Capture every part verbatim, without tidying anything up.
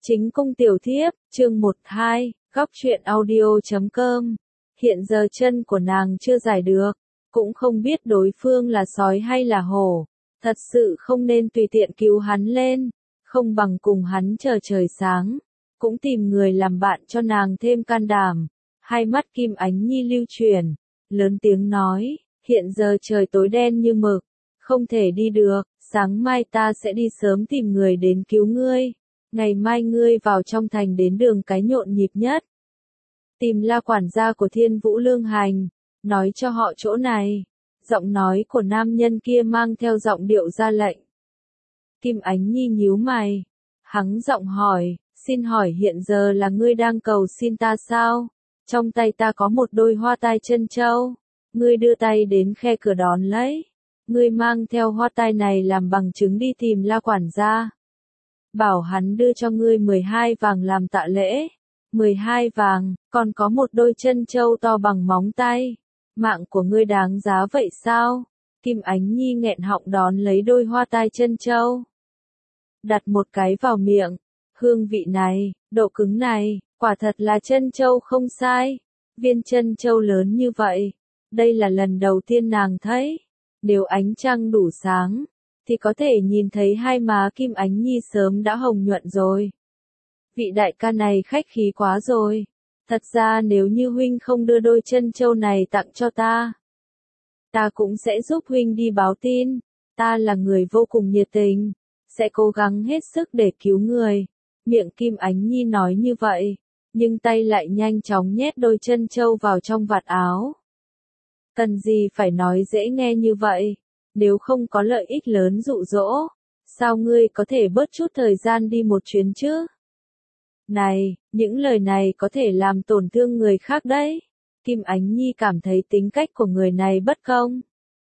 Chính cung tiểu thiếp, chương một hai, góc truyện audio chấm com. Hiện giờ chân của nàng chưa giải được, cũng không biết đối phương là sói hay là hổ. Thật sự không nên tùy tiện cứu hắn lên, không bằng cùng hắn chờ trời sáng. Cũng tìm người làm bạn cho nàng thêm can đảm. Hai mắt Kim Ánh Nhi lưu chuyển, lớn tiếng nói, hiện giờ trời tối đen như mực, không thể đi được, sáng mai ta sẽ đi sớm tìm người đến cứu ngươi. Ngày mai ngươi vào trong thành đến đường cái nhộn nhịp nhất. Tìm La quản gia của Thiên Vũ Lương Hành, nói cho họ chỗ này. Giọng nói của nam nhân kia mang theo giọng điệu ra lệnh. Kim Ánh Nhi nhíu mày, hắng giọng hỏi, xin hỏi hiện giờ là ngươi đang cầu xin ta sao? Trong tay ta có một đôi hoa tai chân châu, ngươi đưa tay đến khe cửa đón lấy. Ngươi mang theo hoa tai này làm bằng chứng đi tìm La quản gia. Bảo hắn đưa cho ngươi mười hai vàng làm tạ lễ. mười hai vàng, còn có một đôi chân châu to bằng móng tay. Mạng của ngươi đáng giá vậy sao? Kim Ánh Nhi nghẹn họng đón lấy đôi hoa tai chân châu. Đặt một cái vào miệng. Hương vị này, độ cứng này, quả thật là chân châu không sai. Viên chân châu lớn như vậy. Đây là lần đầu tiên nàng thấy. Nếu ánh trăng đủ sáng, thì có thể nhìn thấy hai má Kim Ánh Nhi sớm đã hồng nhuận rồi. Vị đại ca này khách khí quá rồi. Thật ra nếu như huynh không đưa đôi chân châu này tặng cho ta, ta cũng sẽ giúp huynh đi báo tin. Ta là người vô cùng nhiệt tình, sẽ cố gắng hết sức để cứu người. Miệng Kim Ánh Nhi nói như vậy, nhưng tay lại nhanh chóng nhét đôi chân châu vào trong vạt áo. Cần gì phải nói dễ nghe như vậy? Nếu không có lợi ích lớn dụ dỗ, sao ngươi có thể bớt chút thời gian đi một chuyến chứ? Này, những lời này có thể làm tổn thương người khác đấy. Kim Ánh Nhi cảm thấy tính cách của người này bất công.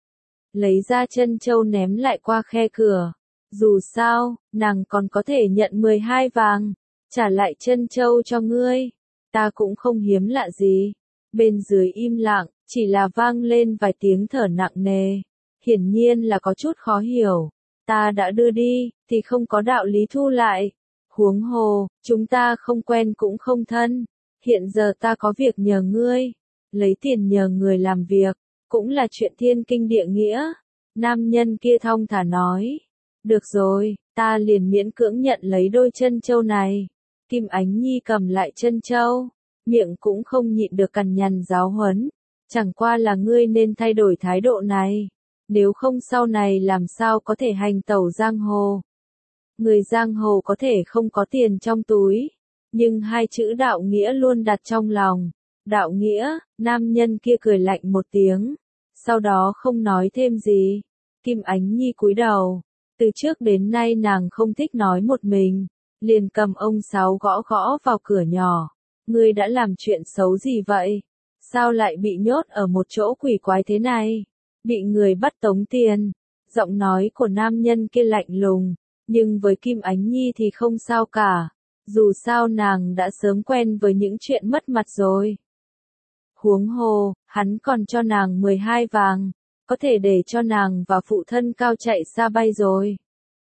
Lấy ra chân châu ném lại qua khe cửa. Dù sao, nàng còn có thể nhận mười hai vàng, trả lại chân châu cho ngươi. Ta cũng không hiếm lạ gì. Bên dưới im lặng, chỉ là vang lên vài tiếng thở nặng nề. Hiển nhiên là có chút khó hiểu. Ta đã đưa đi, thì không có đạo lý thu lại. Huống hồ, chúng ta không quen cũng không thân. Hiện giờ ta có việc nhờ ngươi. Lấy tiền nhờ người làm việc, cũng là chuyện thiên kinh địa nghĩa. Nam nhân kia thong thả nói. Được rồi, ta liền miễn cưỡng nhận lấy đôi chân châu này. Kim Ánh Nhi cầm lại chân châu, miệng cũng không nhịn được cằn nhằn giáo huấn. Chẳng qua là ngươi nên thay đổi thái độ này. Nếu không sau này làm sao có thể hành tẩu giang hồ. Người giang hồ có thể không có tiền trong túi, nhưng hai chữ đạo nghĩa luôn đặt trong lòng. Đạo nghĩa, nam nhân kia cười lạnh một tiếng, sau đó không nói thêm gì. Kim Ánh Nhi cúi đầu, từ trước đến nay nàng không thích nói một mình, liền cầm ông sáo gõ gõ vào cửa nhỏ. Ngươi đã làm chuyện xấu gì vậy? Sao lại bị nhốt ở một chỗ quỷ quái thế này? Bị người bắt tống tiền. Giọng nói của nam nhân kia lạnh lùng, nhưng với Kim Ánh Nhi thì không sao cả. Dù sao nàng đã sớm quen với những chuyện mất mặt rồi. Huống hồ, hắn còn cho nàng mười hai vàng, có thể để cho nàng và phụ thân cao chạy xa bay rồi.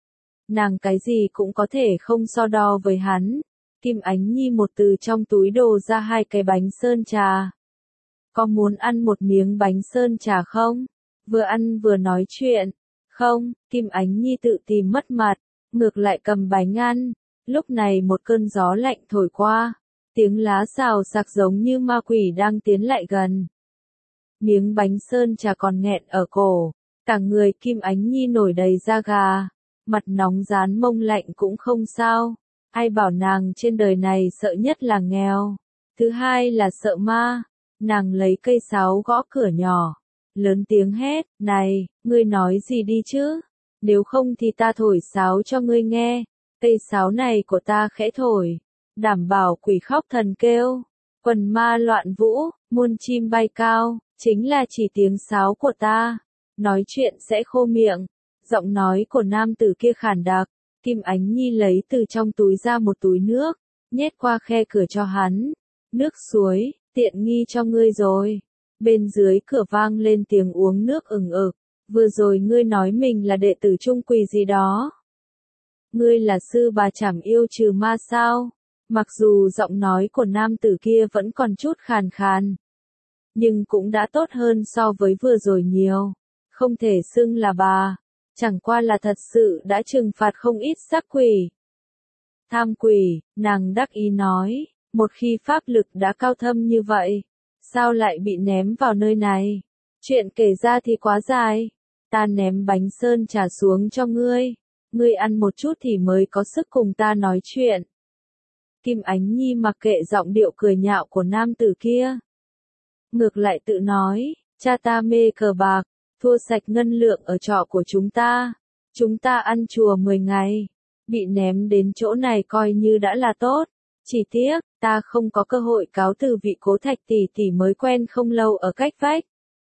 Nàng cái gì cũng có thể không so đo với hắn. Kim Ánh Nhi một từ trong túi đồ ra hai cái bánh sơn trà. Có muốn ăn một miếng bánh sơn trà không? Vừa ăn vừa nói chuyện. Không, Kim Ánh Nhi tự tìm mất mặt, ngược lại cầm bánh ăn. Lúc này một cơn gió lạnh thổi qua, tiếng lá xào xạc giống như ma quỷ đang tiến lại gần. Miếng bánh sơn trà còn nghẹn ở cổ, cả người Kim Ánh Nhi nổi đầy da gà, mặt nóng rán mông lạnh cũng không sao. Ai bảo nàng trên đời này sợ nhất là nghèo, thứ hai là sợ ma. Nàng lấy cây sáo gõ cửa nhỏ, lớn tiếng hét, này, ngươi nói gì đi chứ? Nếu không thì ta thổi sáo cho ngươi nghe. Cây sáo này của ta khẽ thổi, đảm bảo quỷ khóc thần kêu, quần ma loạn vũ, muôn chim bay cao, chính là chỉ tiếng sáo của ta. Nói chuyện sẽ khô miệng. Giọng nói của nam tử kia khàn đặc. Kim Ánh Nhi lấy từ trong túi ra một túi nước, nhét qua khe cửa cho hắn. Nước suối, tiện nghi cho ngươi rồi. Bên dưới cửa vang lên tiếng uống nước ừng ực. Vừa rồi ngươi nói mình là đệ tử Trung Quỳ gì đó. Ngươi là sư bà chảm yêu trừ ma sao? Mặc dù giọng nói của nam tử kia vẫn còn chút khàn khàn, nhưng cũng đã tốt hơn so với vừa rồi nhiều. Không thể xưng là bà, chẳng qua là thật sự đã trừng phạt không ít xác quỷ. Tham quỷ, nàng đắc ý nói, một khi pháp lực đã cao thâm như vậy, sao lại bị ném vào nơi này? Chuyện kể ra thì quá dài, ta ném bánh sơn trà xuống cho ngươi, ngươi ăn một chút thì mới có sức cùng ta nói chuyện. Kim Ánh Nhi mặc kệ giọng điệu cười nhạo của nam tử kia. Ngược lại tự nói, cha ta mê cờ bạc, thua sạch ngân lượng ở trọ của chúng ta. Chúng ta ăn chùa mười ngày, bị ném đến chỗ này coi như đã là tốt. Chỉ tiếc, ta không có cơ hội cáo từ vị Cố Thạch tỷ tỷ mới quen không lâu ở cách vách.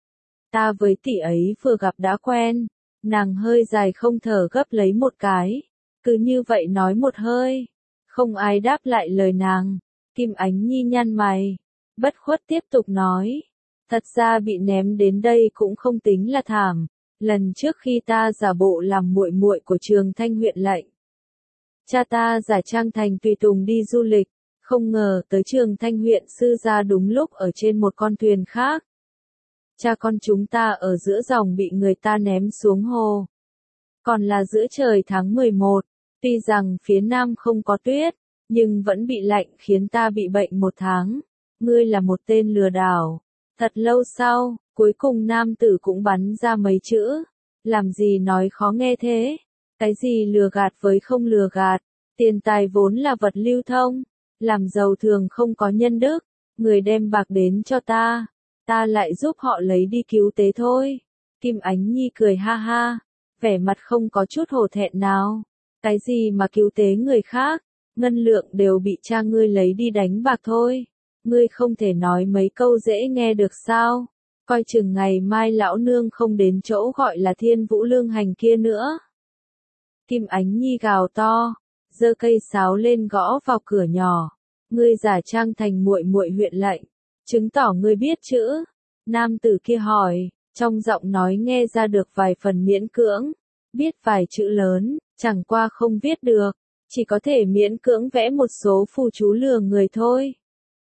Ta với tỷ ấy vừa gặp đã quen, nàng hơi dài không thở gấp lấy một cái. Cứ như vậy nói một hơi, không ai đáp lại lời nàng. Kim Ánh Nhi nhăn mày, bất khuất tiếp tục nói. Thật ra bị ném đến đây cũng không tính là thảm. Lần trước khi ta giả bộ làm muội muội của Trường Thanh huyện lệnh, cha ta giả trang thành tùy tùng đi du lịch, không ngờ tới Trường Thanh huyện sư gia đúng lúc ở trên một con thuyền khác. Cha con chúng ta ở giữa dòng bị người ta ném xuống hồ. Còn là giữa trời tháng mười một, tuy rằng phía nam không có tuyết, nhưng vẫn bị lạnh khiến ta bị bệnh một tháng. Ngươi là một tên lừa đảo. Thật lâu sau, cuối cùng nam tử cũng bắn ra mấy chữ. Làm gì nói khó nghe thế? Cái gì lừa gạt với không lừa gạt? Tiền tài vốn là vật lưu thông. Làm giàu thường không có nhân đức. Người đem bạc đến cho ta, ta lại giúp họ lấy đi cứu tế thôi. Kim Ánh Nhi cười ha ha, vẻ mặt không có chút hổ thẹn nào. Cái gì mà cứu tế người khác? Ngân lượng đều bị cha ngươi lấy đi đánh bạc thôi. Ngươi không thể nói mấy câu dễ nghe được sao? Coi chừng ngày mai lão nương không đến chỗ gọi là Thiên Vũ Lương Hành kia nữa. Kim Ánh Nhi gào to, giơ cây sáo lên gõ vào cửa nhỏ. Ngươi giả trang thành muội muội huyện lệnh, chứng tỏ ngươi biết chữ. Nam tử kia hỏi, trong giọng nói nghe ra được vài phần miễn cưỡng. Biết vài chữ lớn, chẳng qua không viết được, chỉ có thể miễn cưỡng vẽ một số phù chú lừa người thôi.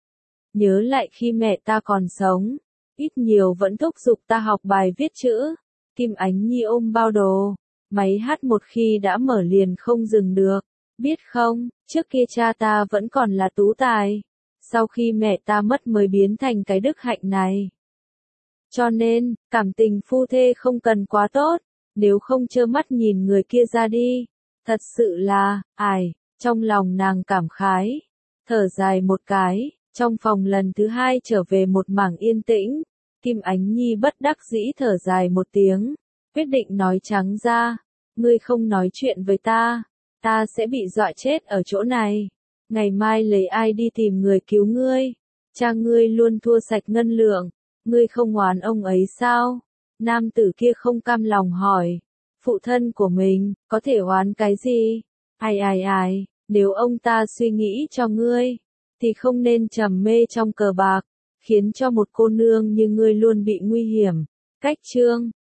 Nhớ lại khi mẹ ta còn sống, ít nhiều vẫn thúc giục ta học bài viết chữ. Kim Ánh Nhi ôm bao đồ, máy hát một khi đã mở liền không dừng được. Biết không, trước kia cha ta vẫn còn là tú tài, sau khi mẹ ta mất mới biến thành cái đức hạnh này. Cho nên, cảm tình phu thê không cần quá tốt, nếu không trơ mắt nhìn người kia ra đi. Thật sự là, ai, trong lòng nàng cảm khái, thở dài một cái. Trong phòng lần thứ hai trở về một mảng yên tĩnh, Kim Ánh Nhi bất đắc dĩ thở dài một tiếng, quyết định nói trắng ra, ngươi không nói chuyện với ta, ta sẽ bị dọa chết ở chỗ này. Ngày mai lấy ai đi tìm người cứu ngươi? Cha ngươi luôn thua sạch ngân lượng, ngươi không oán ông ấy sao? Nam tử kia không cam lòng hỏi, phụ thân của mình, có thể oán cái gì? Ai ai ai, nếu ông ta suy nghĩ cho ngươi, thì không nên trầm mê trong cờ bạc, khiến cho một cô nương như ngươi luôn bị nguy hiểm. Cách chương